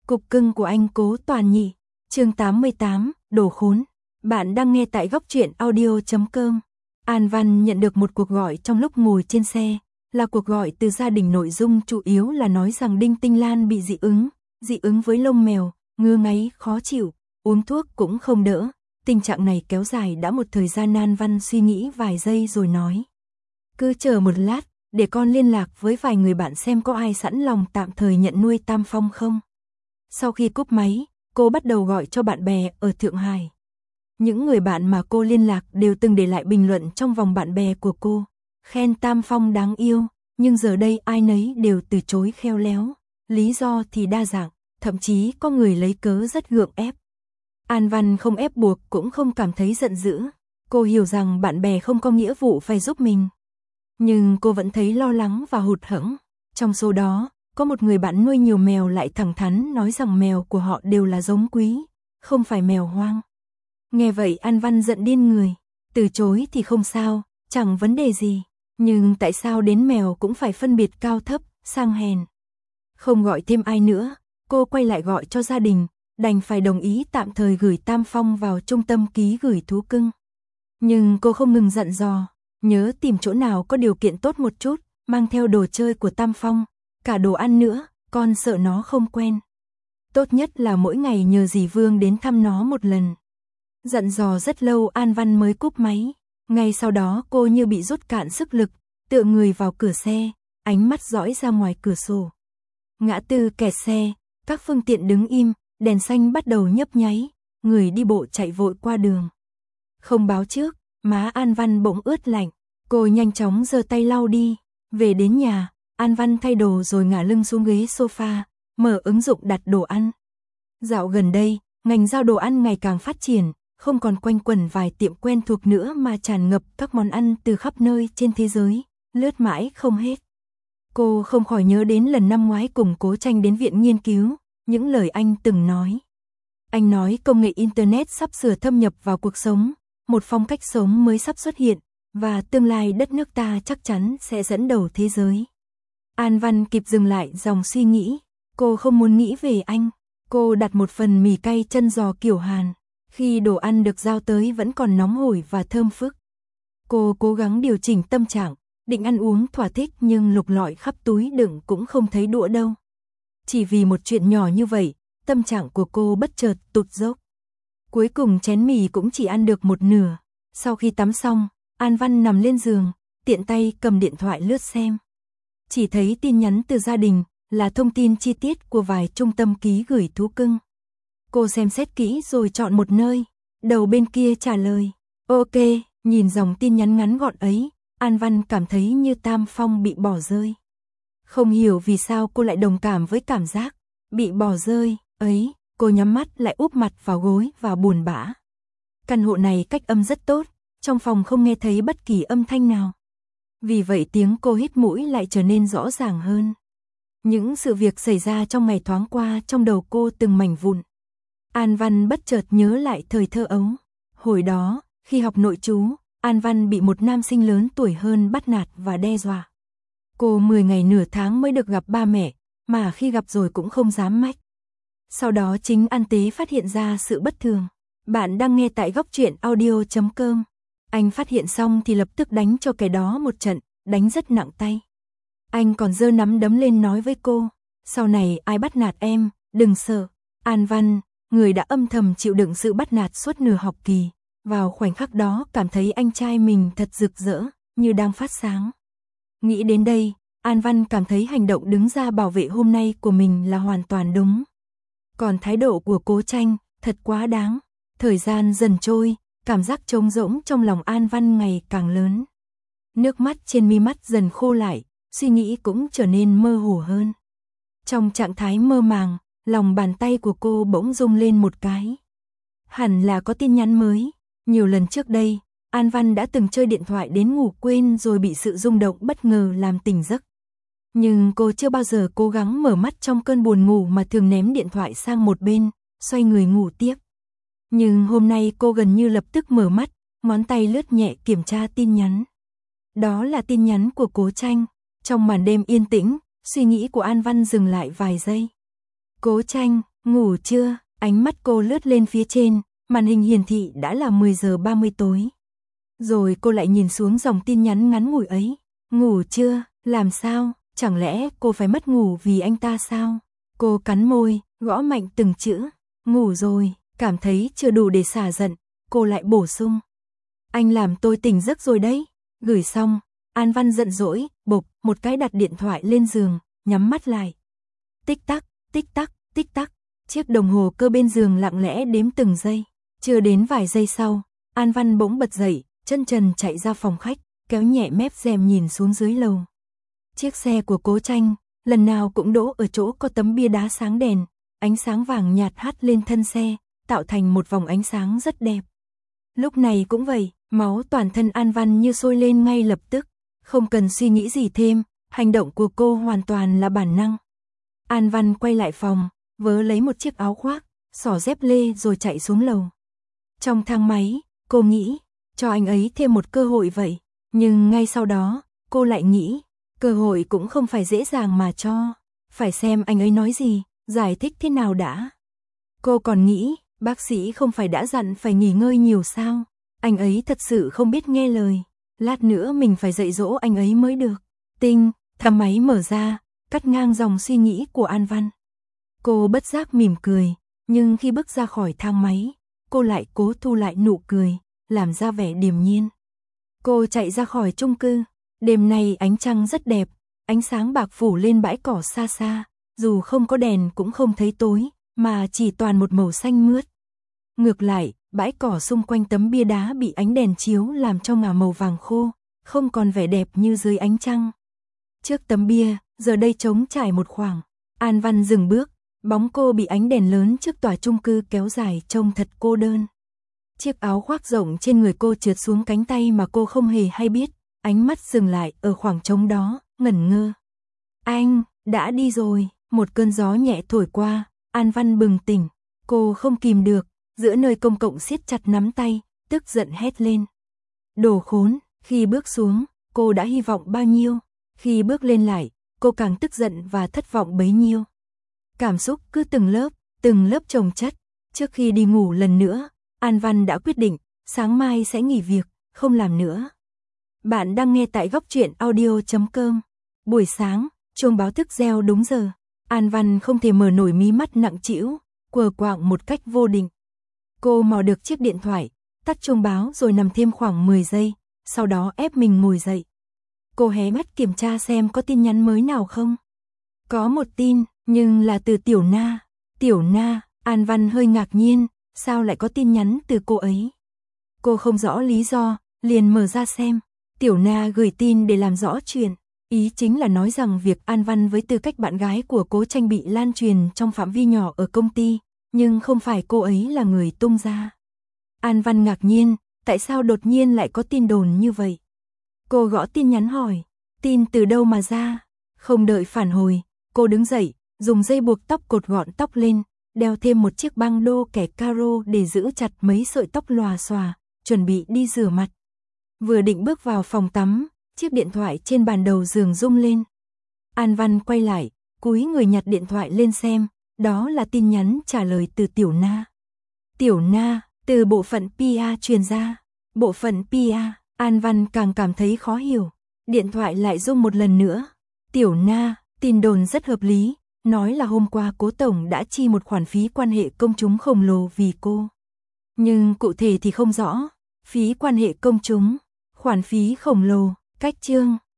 Cục cưng của anh Cố Toàn Nhị, chương 88, đồ khốn. Bạn đang nghe tại góc truyện audio.com. An Văn nhận được một cuộc gọi trong lúc ngồi trên xe, là cuộc gọi từ gia đình, nội dung chủ yếu là nói rằng Đinh Tinh Lan bị dị ứng với lông mèo, ngứa ngáy, khó chịu, uống thuốc cũng không đỡ. Tình trạng này kéo dài đã một thời gian. An Văn suy nghĩ vài giây rồi nói: cứ chờ một lát, để con liên lạc với vài người bạn xem có ai sẵn lòng tạm thời nhận nuôi Tam Phong không. Sau khi cúp máy, cô bắt đầu gọi cho bạn bè ở Thượng Hải. Những người bạn mà cô liên lạc đều từng để lại bình luận trong vòng bạn bè của cô, khen Tam Phong đáng yêu, nhưng giờ đây ai nấy đều từ chối khéo léo. Lý do thì đa dạng, thậm chí có người lấy cớ rất gượng ép. An Văn không ép buộc cũng không cảm thấy giận dữ. Cô hiểu rằng bạn bè không có nghĩa vụ phải giúp mình. Nhưng cô vẫn thấy lo lắng và hụt hẫng. Trong số đó, có một người bạn nuôi nhiều mèo lại thẳng thắn nói rằng mèo của họ đều là giống quý, không phải mèo hoang. Nghe vậy An Văn giận điên người. Từ chối thì không sao, chẳng vấn đề gì. Nhưng tại sao đến mèo cũng phải phân biệt cao thấp, sang hèn? Không gọi thêm ai nữa, cô quay lại gọi cho gia đình, đành phải đồng ý tạm thời gửi Tam Phong vào trung tâm ký gửi thú cưng. Nhưng cô không ngừng dặn dò, nhớ tìm chỗ nào có điều kiện tốt một chút, mang theo đồ chơi của Tam Phong, cả đồ ăn nữa, con sợ nó không quen. Tốt nhất là mỗi ngày nhờ dì Vương đến thăm nó một lần. Dặn dò rất lâu An Văn mới cúp máy. Ngay sau đó cô như bị rút cạn sức lực, tựa người vào cửa xe, ánh mắt dõi ra ngoài cửa sổ. Ngã tư kẹt xe, các phương tiện đứng im, đèn xanh bắt đầu nhấp nháy, người đi bộ chạy vội qua đường. Không báo trước, má An Văn bỗng ướt lạnh, cô nhanh chóng giơ tay lau đi. Về đến nhà, An Văn thay đồ rồi ngả lưng xuống ghế sofa, mở ứng dụng đặt đồ ăn. Dạo gần đây, ngành giao đồ ăn ngày càng phát triển, không còn quanh quẩn vài tiệm quen thuộc nữa mà tràn ngập các món ăn từ khắp nơi trên thế giới, lướt mãi không hết. Cô không khỏi nhớ đến lần năm ngoái cùng Cố Tranh đến viện nghiên cứu, những lời anh từng nói. Anh nói công nghệ Internet sắp sửa thâm nhập vào cuộc sống, một phong cách sống mới sắp xuất hiện, và tương lai đất nước ta chắc chắn sẽ dẫn đầu thế giới. An Văn kịp dừng lại dòng suy nghĩ, cô không muốn nghĩ về anh. Cô đặt một phần mì cay chân giò kiểu Hàn, khi đồ ăn được giao tới vẫn còn nóng hổi và thơm phức. Cô cố gắng điều chỉnh tâm trạng, định ăn uống thỏa thích nhưng lục lọi khắp túi đựng cũng không thấy đũa đâu. Chỉ vì một chuyện nhỏ như vậy, tâm trạng của cô bất chợt tụt dốc. Cuối cùng chén mì cũng chỉ ăn được một nửa. Sau khi tắm xong, An Văn nằm lên giường, tiện tay cầm điện thoại lướt xem. Chỉ thấy tin nhắn từ gia đình, là thông tin chi tiết của vài trung tâm ký gửi thú cưng. Cô xem xét kỹ rồi chọn một nơi, đầu bên kia trả lời: ok. Nhìn dòng tin nhắn ngắn gọn ấy, An Văn cảm thấy như Tam Phong bị bỏ rơi. Không hiểu vì sao cô lại đồng cảm với cảm giác bị bỏ rơi ấy. Cô nhắm mắt lại úp mặt vào gối và buồn bã. Căn hộ này cách âm rất tốt, trong phòng không nghe thấy bất kỳ âm thanh nào. Vì vậy tiếng cô hít mũi lại trở nên rõ ràng hơn. Những sự việc xảy ra trong ngày thoáng qua trong đầu cô từng mảnh vụn. An Văn bất chợt nhớ lại thời thơ ấu. Hồi đó, khi học nội trú, An Văn bị một nam sinh lớn tuổi hơn bắt nạt và đe dọa. Cô 10 ngày nửa tháng mới được gặp ba mẹ, mà khi gặp rồi cũng không dám mách. Sau đó chính An Tế phát hiện ra sự bất thường. Bạn đang nghe tại góc truyện audio.com. Anh phát hiện xong thì lập tức đánh cho kẻ đó một trận, đánh rất nặng tay. Anh còn giơ nắm đấm lên nói với cô: sau này ai bắt nạt em, đừng sợ. An Văn, người đã âm thầm chịu đựng sự bắt nạt suốt nửa học kỳ, vào khoảnh khắc đó cảm thấy anh trai mình thật rực rỡ, như đang phát sáng. Nghĩ đến đây, An Văn cảm thấy hành động đứng ra bảo vệ hôm nay của mình là hoàn toàn đúng. Còn thái độ của Cố Tranh, thật quá đáng. Thời gian dần trôi, cảm giác trống rỗng trong lòng An Văn ngày càng lớn. Nước mắt trên mi mắt dần khô lại, suy nghĩ cũng trở nên mơ hồ hơn. Trong trạng thái mơ màng, lòng bàn tay của cô bỗng rung lên một cái. Hẳn là có tin nhắn mới. Nhiều lần trước đây, An Văn đã từng chơi điện thoại đến ngủ quên rồi bị sự rung động bất ngờ làm tỉnh giấc. Nhưng cô chưa bao giờ cố gắng mở mắt trong cơn buồn ngủ mà thường ném điện thoại sang một bên, xoay người ngủ tiếp. Nhưng hôm nay cô gần như lập tức mở mắt, ngón tay lướt nhẹ kiểm tra tin nhắn. Đó là tin nhắn của Cố Tranh. Trong màn đêm yên tĩnh, suy nghĩ của An Văn dừng lại vài giây. Cố Tranh, Ngủ chưa? Ánh mắt cô lướt lên phía trên, màn hình hiển thị đã là 10 giờ 30 tối. Rồi cô lại nhìn xuống dòng tin nhắn ngắn ngủi ấy. Ngủ chưa? Làm sao? Chẳng lẽ cô phải mất ngủ vì anh ta sao? Cô cắn môi, gõ mạnh từng chữ. Ngủ rồi, cảm thấy chưa đủ để xả giận, cô lại bổ sung. Anh làm tôi tỉnh giấc rồi đấy. Gửi xong, An Văn giận dỗi, bộp, một cái đặt điện thoại lên giường, nhắm mắt lại. Tích tắc, tích tắc, tích tắc, chiếc đồng hồ cơ bên giường lặng lẽ đếm từng giây. Chưa đến vài giây sau, An Văn bỗng bật dậy, chân trần chạy ra phòng khách, kéo nhẹ mép rèm nhìn xuống dưới lầu. Chiếc xe của Cố Tranh, lần nào cũng đỗ ở chỗ có tấm bia đá sáng đèn, ánh sáng vàng nhạt hắt lên thân xe, tạo thành một vòng ánh sáng rất đẹp. Lúc này cũng vậy, máu toàn thân An Văn như sôi lên ngay lập tức, không cần suy nghĩ gì thêm, hành động của cô hoàn toàn là bản năng. An Văn quay lại phòng, vớ lấy một chiếc áo khoác, xỏ dép lê rồi chạy xuống lầu. Trong thang máy, cô nghĩ, cho anh ấy thêm một cơ hội vậy, nhưng ngay sau đó, cô lại nghĩ, cơ hội cũng không phải dễ dàng mà cho, phải xem anh ấy nói gì, giải thích thế nào đã. Cô còn nghĩ, bác sĩ không phải đã dặn phải nghỉ ngơi nhiều sao, anh ấy thật sự không biết nghe lời, lát nữa mình phải dạy dỗ anh ấy mới được. Tinh, thang máy mở ra, cắt ngang dòng suy nghĩ của An Văn. Cô bất giác mỉm cười, nhưng khi bước ra khỏi thang máy, cô lại cố thu lại nụ cười, làm ra vẻ điềm nhiên. Cô chạy ra khỏi chung cư, đêm nay ánh trăng rất đẹp, ánh sáng bạc phủ lên bãi cỏ xa xa, dù không có đèn cũng không thấy tối, mà chỉ toàn một màu xanh mướt. Ngược lại, bãi cỏ xung quanh tấm bia đá bị ánh đèn chiếu làm cho ngả màu vàng khô, không còn vẻ đẹp như dưới ánh trăng. Trước tấm bia, giờ đây trống trải một khoảng, An Văn dừng bước, bóng cô bị ánh đèn lớn trước tòa chung cư kéo dài trông thật cô đơn. Chiếc áo khoác rộng trên người cô trượt xuống cánh tay mà cô không hề hay biết, ánh mắt dừng lại ở khoảng trống đó, ngẩn ngơ. Anh, đã đi rồi, một cơn gió nhẹ thổi qua, An Văn bừng tỉnh, cô không kìm được, giữa nơi công cộng siết chặt nắm tay, tức giận hét lên. Đồ khốn, khi bước xuống, cô đã hy vọng bao nhiêu, khi bước lên lại, cô càng tức giận và thất vọng bấy nhiêu. Cảm xúc cứ từng lớp chồng chất, trước khi đi ngủ lần nữa, An Văn đã quyết định, sáng mai sẽ nghỉ việc, không làm nữa. Bạn đang nghe tại Góc Truyện Audio.com. Buổi sáng, chuông báo thức reo đúng giờ, An Văn không thể mở nổi mí mắt nặng trĩu, quờ quạng một cách vô định. Cô mò được chiếc điện thoại, tắt chuông báo rồi nằm thêm khoảng 10 giây, sau đó ép mình ngồi dậy. Cô hé mắt kiểm tra xem có tin nhắn mới nào không. Có một tin, nhưng là từ Tiểu Na. Tiểu Na, An Văn hơi ngạc nhiên, sao lại có tin nhắn từ cô ấy? Cô không rõ lý do, liền mở ra xem. Tiểu Na gửi tin để làm rõ chuyện, ý chính là nói rằng việc An Văn với tư cách bạn gái của Cố Tranh bị lan truyền trong phạm vi nhỏ ở công ty, nhưng không phải cô ấy là người tung ra. An Văn ngạc nhiên, tại sao đột nhiên lại có tin đồn như vậy? Cô gõ tin nhắn hỏi, tin từ đâu mà ra? Không đợi phản hồi, cô đứng dậy, dùng dây buộc tóc cột gọn tóc lên, đeo thêm một chiếc băng đô kẻ caro để giữ chặt mấy sợi tóc lòa xòa, chuẩn bị đi rửa mặt. Vừa định bước vào phòng tắm, chiếc điện thoại trên bàn đầu giường rung lên. An Văn quay lại, cúi người nhặt điện thoại lên xem, đó là tin nhắn trả lời từ Tiểu Na. Tiểu Na, từ bộ phận PR truyền ra. Bộ phận PR, An Văn càng cảm thấy khó hiểu. Điện thoại lại rung một lần nữa. Tiểu Na, tin đồn rất hợp lý, nói là hôm qua Cố Tổng đã chi một khoản phí quan hệ công chúng khổng lồ vì cô. Nhưng cụ thể thì không rõ. Phí quan hệ công chúng, khoản phí khổng lồ, cách chương.